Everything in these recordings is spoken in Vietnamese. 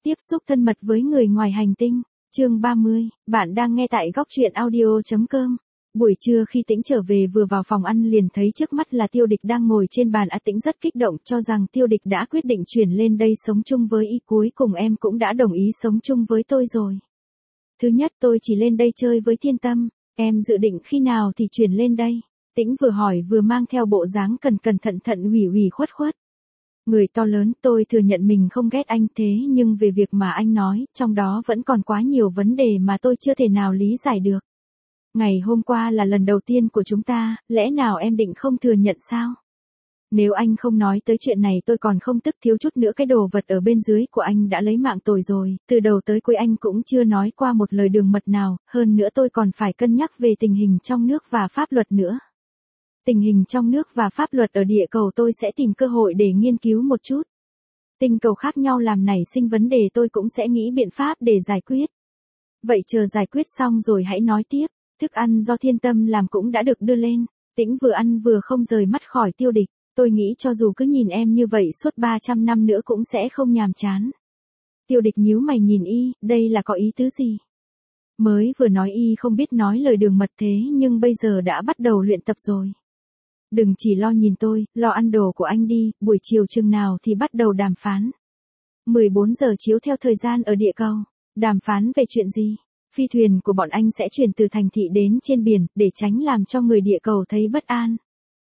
Tiếp xúc thân mật với người ngoài hành tinh. Chương 30, bạn đang nghe tại góc truyện audio.com. Buổi trưa khi Tĩnh trở về vừa vào phòng ăn liền thấy trước mắt là Tiêu Địch đang ngồi trên bàn. Tĩnh rất kích động cho rằng Tiêu Địch đã quyết định chuyển lên đây sống chung với y, cuối cùng em cũng đã đồng ý sống chung với tôi rồi. Thứ nhất tôi chỉ lên đây chơi với Thiên Tâm, em dự định khi nào thì chuyển lên đây? Tĩnh vừa hỏi vừa mang theo bộ dáng cẩn thận ủy khuất. Người to lớn, tôi thừa nhận mình không ghét anh thế nhưng về việc mà anh nói, trong đó vẫn còn quá nhiều vấn đề mà tôi chưa thể nào lý giải được. Ngày hôm qua là lần đầu tiên của chúng ta, lẽ nào em định không thừa nhận sao? Nếu anh không nói tới chuyện này tôi còn không tức thiếu chút nữa cái đồ vật ở bên dưới của anh đã lấy mạng tôi rồi, từ đầu tới cuối anh cũng chưa nói qua một lời đường mật nào, hơn nữa tôi còn phải cân nhắc về tình hình trong nước và pháp luật nữa. Tình hình trong nước và pháp luật ở địa cầu tôi sẽ tìm cơ hội để nghiên cứu một chút. Tinh cầu khác nhau làm nảy sinh vấn đề tôi cũng sẽ nghĩ biện pháp để giải quyết. Vậy chờ giải quyết xong rồi hãy nói tiếp. Thức ăn do Thiên Tâm làm cũng đã được đưa lên. Tĩnh vừa ăn vừa không rời mắt khỏi Tiêu Địch. Tôi nghĩ cho dù cứ nhìn em như vậy suốt 300 năm nữa cũng sẽ không nhàm chán. Tiêu Địch nhíu mày nhìn y, đây là có ý tứ gì? Mới vừa nói y không biết nói lời đường mật thế nhưng bây giờ đã bắt đầu luyện tập rồi. Đừng chỉ lo nhìn tôi, lo ăn đồ của anh đi, buổi chiều chừng nào thì bắt đầu đàm phán. 14 giờ chiếu theo thời gian ở địa cầu. Đàm phán về chuyện gì? Phi thuyền của bọn anh sẽ chuyển từ thành thị đến trên biển, để tránh làm cho người địa cầu thấy bất an.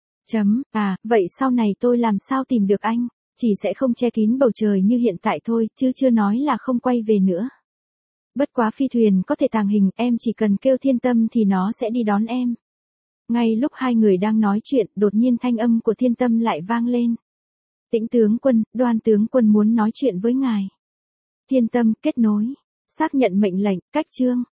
Vậy sau này tôi làm sao tìm được anh? Chỉ sẽ không che kín bầu trời như hiện tại thôi, chứ chưa nói là không quay về nữa. Bất quá phi thuyền có thể tàng hình, em chỉ cần kêu Thiên Tâm thì nó sẽ đi đón em. Ngay lúc hai người đang nói chuyện, đột nhiên thanh âm của Thiên Tâm lại vang lên. Tĩnh tướng quân, Đoan tướng quân muốn nói chuyện với ngài. Thiên Tâm, kết nối. Xác nhận mệnh lệnh, cách chương.